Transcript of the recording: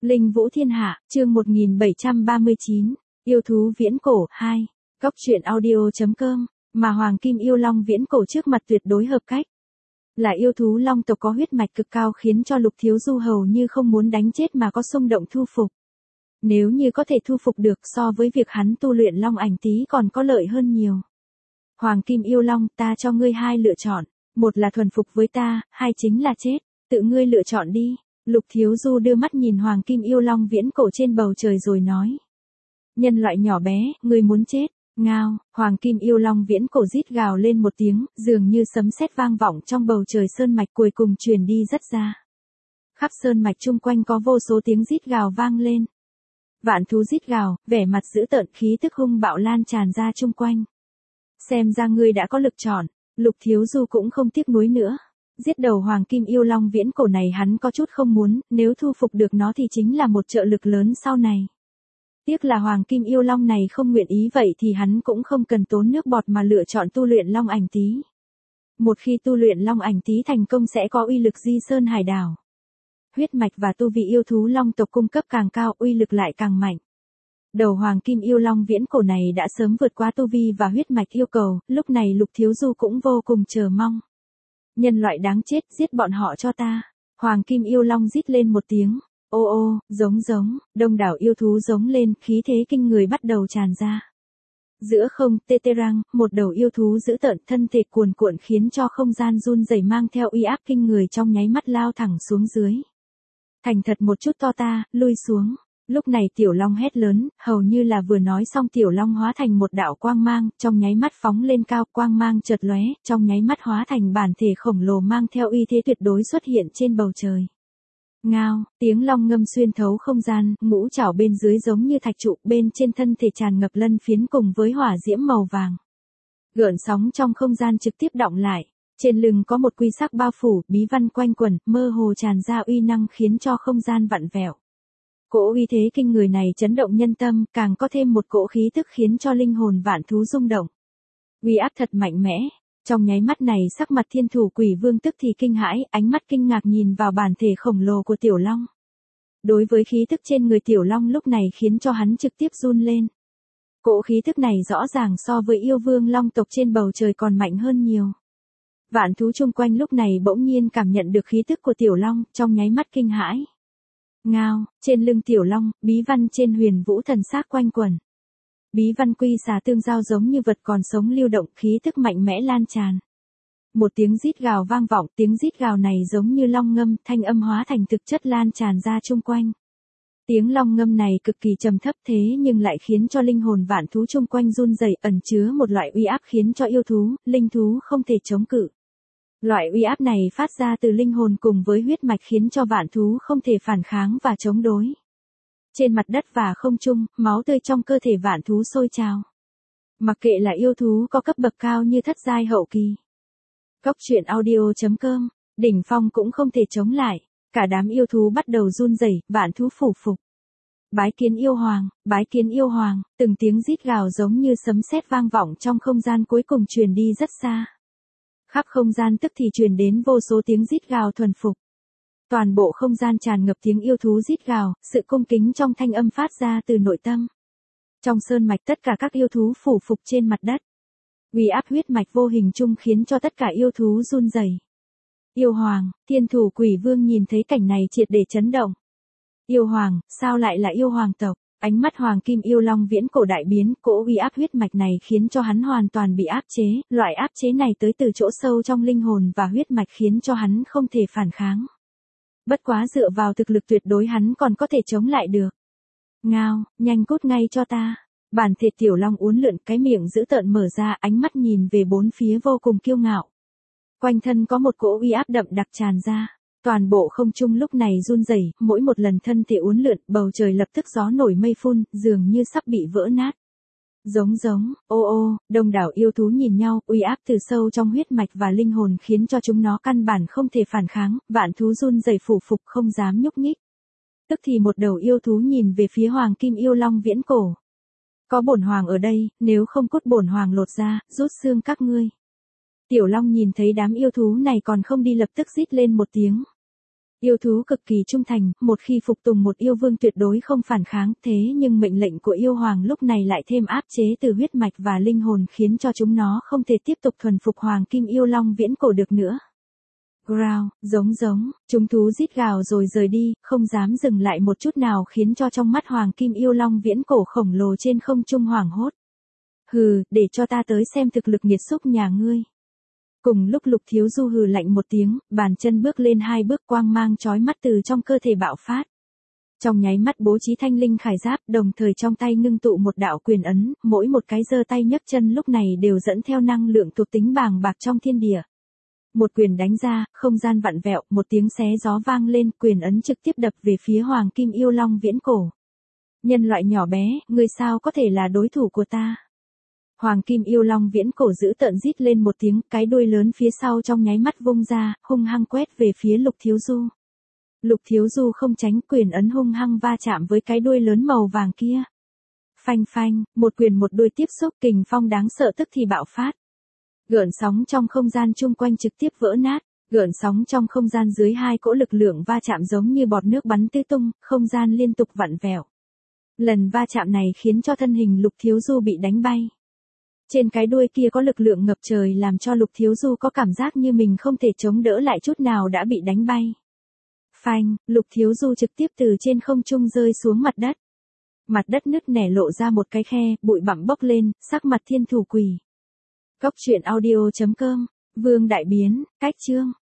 Linh Vũ Thiên Hạ, chương 1739, yêu thú viễn cổ 2, Cóc truyện audio.com, mà Hoàng Kim yêu long viễn cổ trước mặt tuyệt đối hợp cách. Là yêu thú long tộc có huyết mạch cực cao khiến cho Lục Thiếu Du hầu như không muốn đánh chết mà có xung động thu phục. Nếu như có thể thu phục được so với việc hắn tu luyện long ảnh tí còn có lợi hơn nhiều. Hoàng Kim yêu long, ta cho ngươi hai lựa chọn, một là thuần phục với ta, hai chính là chết, tự ngươi lựa chọn đi. Lục Thiếu Du đưa mắt nhìn Hoàng Kim yêu long viễn cổ trên bầu trời rồi nói. Nhân loại nhỏ bé, ngươi muốn chết, ngao, Hoàng Kim yêu long viễn cổ rít gào lên một tiếng, dường như sấm sét vang vọng trong bầu trời sơn mạch cuối cùng truyền đi rất xa. Khắp sơn mạch chung quanh có vô số tiếng rít gào vang lên. Vạn thú rít gào, vẻ mặt dữ tợn khí tức hung bạo lan tràn ra chung quanh. Xem ra ngươi đã có lực chọn, Lục Thiếu Du cũng không tiếc nuối nữa. Giết đầu Hoàng Kim yêu long viễn cổ này hắn có chút không muốn, nếu thu phục được nó thì chính là một trợ lực lớn sau này. Tiếc là Hoàng Kim yêu long này không nguyện ý vậy thì hắn cũng không cần tốn nước bọt mà lựa chọn tu luyện long ảnh tí. Một khi tu luyện long ảnh tí thành công sẽ có uy lực di sơn hải đảo. Huyết mạch và tu vị yêu thú long tộc cung cấp càng cao, uy lực lại càng mạnh. Đầu Hoàng Kim yêu long viễn cổ này đã sớm vượt qua tu vi và huyết mạch yêu cầu, lúc này Lục Thiếu Du cũng vô cùng chờ mong. Nhân loại đáng chết, giết bọn họ cho ta. Hoàng Kim yêu long rít lên một tiếng. Ô ô, giống, đông đảo yêu thú giống lên, khí thế kinh người bắt đầu tràn ra. Giữa không, Teterang, một đầu yêu thú dữ tợn thân thể cuồn cuộn khiến cho không gian run rẩy mang theo uy áp kinh người trong nháy mắt lao thẳng xuống dưới. Thành thật một chút to ta, lui xuống. Lúc này Tiểu Long hét lớn, hầu như là vừa nói xong Tiểu Long hóa thành một đạo quang mang, trong nháy mắt phóng lên cao, quang mang chợt lóe, trong nháy mắt hóa thành bản thể khổng lồ mang theo uy thế tuyệt đối xuất hiện trên bầu trời. Ngao, tiếng long ngâm xuyên thấu không gian, ngũ trảo bên dưới giống như thạch trụ, bên trên thân thể tràn ngập lân phiến cùng với hỏa diễm màu vàng. Gợn sóng trong không gian trực tiếp đọng lại, trên lưng có một quy sắc bao phủ, bí văn quanh quẩn, mơ hồ tràn ra uy năng khiến cho không gian vặn vẹo. Cỗ uy thế kinh người này chấn động nhân tâm, càng có thêm một cỗ khí tức khiến cho linh hồn vạn thú rung động. Uy áp thật mạnh mẽ. Trong nháy mắt này sắc mặt Thiên Thủ Quỷ Vương tức thì kinh hãi, ánh mắt kinh ngạc nhìn vào bản thể khổng lồ của Tiểu Long. Đối với khí tức trên người Tiểu Long lúc này khiến cho hắn trực tiếp run lên. Cỗ khí tức này rõ ràng so với yêu vương long tộc trên bầu trời còn mạnh hơn nhiều. Vạn thú chung quanh lúc này bỗng nhiên cảm nhận được khí tức của Tiểu Long, trong nháy mắt kinh hãi. Ngao, trên lưng Tiểu Long, bí văn trên huyền vũ thần xác quanh quẩn. Bí văn quy xà tương giao giống như vật còn sống lưu động, khí tức mạnh mẽ lan tràn. Một tiếng rít gào vang vọng, tiếng rít gào này giống như long ngâm, thanh âm hóa thành thực chất lan tràn ra chung quanh. Tiếng long ngâm này cực kỳ trầm thấp thế nhưng lại khiến cho linh hồn vạn thú chung quanh run rẩy, ẩn chứa một loại uy áp khiến cho yêu thú, linh thú không thể chống cự. Loại uy áp này phát ra từ linh hồn cùng với huyết mạch khiến cho vạn thú không thể phản kháng và chống đối. Trên mặt đất và không trung, máu tươi trong cơ thể vạn thú sôi trào. Mặc kệ là yêu thú có cấp bậc cao như thất giai hậu kỳ. Cóc truyện audio.com, đỉnh phong cũng không thể chống lại, cả đám yêu thú bắt đầu run rẩy, vạn thú phủ phục. Bái kiến yêu hoàng, từng tiếng rít gào giống như sấm sét vang vọng trong không gian cuối cùng truyền đi rất xa. Khắp không gian tức thì truyền đến vô số tiếng rít gào thuần phục. Toàn bộ không gian tràn ngập tiếng yêu thú rít gào, sự cung kính trong thanh âm phát ra từ nội tâm. Trong sơn mạch tất cả các yêu thú phủ phục trên mặt đất. Uy áp huyết mạch vô hình chung khiến cho tất cả yêu thú run rẩy. Yêu hoàng, Thiên Thủ Quỷ Vương nhìn thấy cảnh này triệt để chấn động. Yêu hoàng, sao lại là yêu hoàng tộc? Ánh mắt Hoàng Kim yêu long viễn cổ đại biến, cỗ uy áp huyết mạch này khiến cho hắn hoàn toàn bị áp chế, loại áp chế này tới từ chỗ sâu trong linh hồn và huyết mạch khiến cho hắn không thể phản kháng. Bất quá dựa vào thực lực tuyệt đối hắn còn có thể chống lại được. Ngao, nhanh cút ngay cho ta. Bản thể Tiểu Long uốn lượn, cái miệng dữ tợn mở ra, ánh mắt nhìn về bốn phía vô cùng kiêu ngạo. Quanh thân có một cỗ uy áp đậm đặc tràn ra. Toàn bộ không trung lúc này run rẩy, mỗi một lần thân thể uốn lượn, bầu trời lập tức gió nổi mây phun, dường như sắp bị vỡ nát. Giống, ô ô, đông đảo yêu thú nhìn nhau, uy áp từ sâu trong huyết mạch và linh hồn khiến cho chúng nó căn bản không thể phản kháng, vạn thú run rẩy phủ phục không dám nhúc nhích. Tức thì một đầu yêu thú nhìn về phía Hoàng Kim yêu long viễn cổ. Có bổn hoàng ở đây, nếu không cốt bổn hoàng lột ra, rút xương các ngươi. Tiểu Long nhìn thấy đám yêu thú này còn không đi lập tức rít lên một tiếng. Yêu thú cực kỳ trung thành, một khi phục tùng một yêu vương tuyệt đối không phản kháng, thế nhưng mệnh lệnh của yêu hoàng lúc này lại thêm áp chế từ huyết mạch và linh hồn khiến cho chúng nó không thể tiếp tục thuần phục hoàng kim yêu long viễn cổ được nữa. Growl, giống, chúng thú rít gào rồi rời đi, không dám dừng lại một chút nào khiến cho trong mắt hoàng kim yêu long viễn cổ khổng lồ trên không trung hoảng hốt. Hừ, để cho ta tới xem thực lực nghiệt xúc nhà ngươi. Cùng lúc Lục Thiếu Du hừ lạnh một tiếng, bàn chân bước lên 2 bước, quang mang chói mắt từ trong cơ thể bạo phát. Trong nháy mắt bố trí thanh linh khải giáp, đồng thời trong tay ngưng tụ một đạo quyền ấn, mỗi một cái giơ tay nhấc chân lúc này đều dẫn theo năng lượng thuộc tính bàng bạc trong thiên địa. Một quyền đánh ra, không gian vặn vẹo, một tiếng xé gió vang lên, quyền ấn trực tiếp đập về phía hoàng kim yêu long viễn cổ. Nhân loại nhỏ bé, ngươi sao có thể là đối thủ của ta? Hoàng kim yêu long viễn cổ giữ tợn rít lên một tiếng, cái đuôi lớn phía sau trong nháy mắt vung ra, hung hăng quét về phía Lục Thiếu Du. Lục Thiếu Du không tránh, quyền ấn hung hăng va chạm với cái đuôi lớn màu vàng kia. Phanh phanh, một quyền một đuôi tiếp xúc, kình phong đáng sợ tức thì bạo phát. Gợn sóng trong không gian chung quanh trực tiếp vỡ nát, gợn sóng trong không gian dưới 2 cỗ lực lượng va chạm giống như bọt nước bắn tứ tung, không gian liên tục vặn vẹo. Lần va chạm này khiến cho thân hình Lục Thiếu Du bị đánh bay. Trên cái đuôi kia có lực lượng ngập trời làm cho Lục Thiếu Du có cảm giác như mình không thể chống đỡ lại chút nào đã bị đánh bay. Phanh, Lục Thiếu Du trực tiếp từ trên không trung rơi xuống mặt đất. Mặt đất nứt nẻ lộ ra một cái khe, bụi bặm bốc lên, sắc mặt thiên thủ quỷ. Cốc truyện audio.com, Vương Đại Biến, cách chương.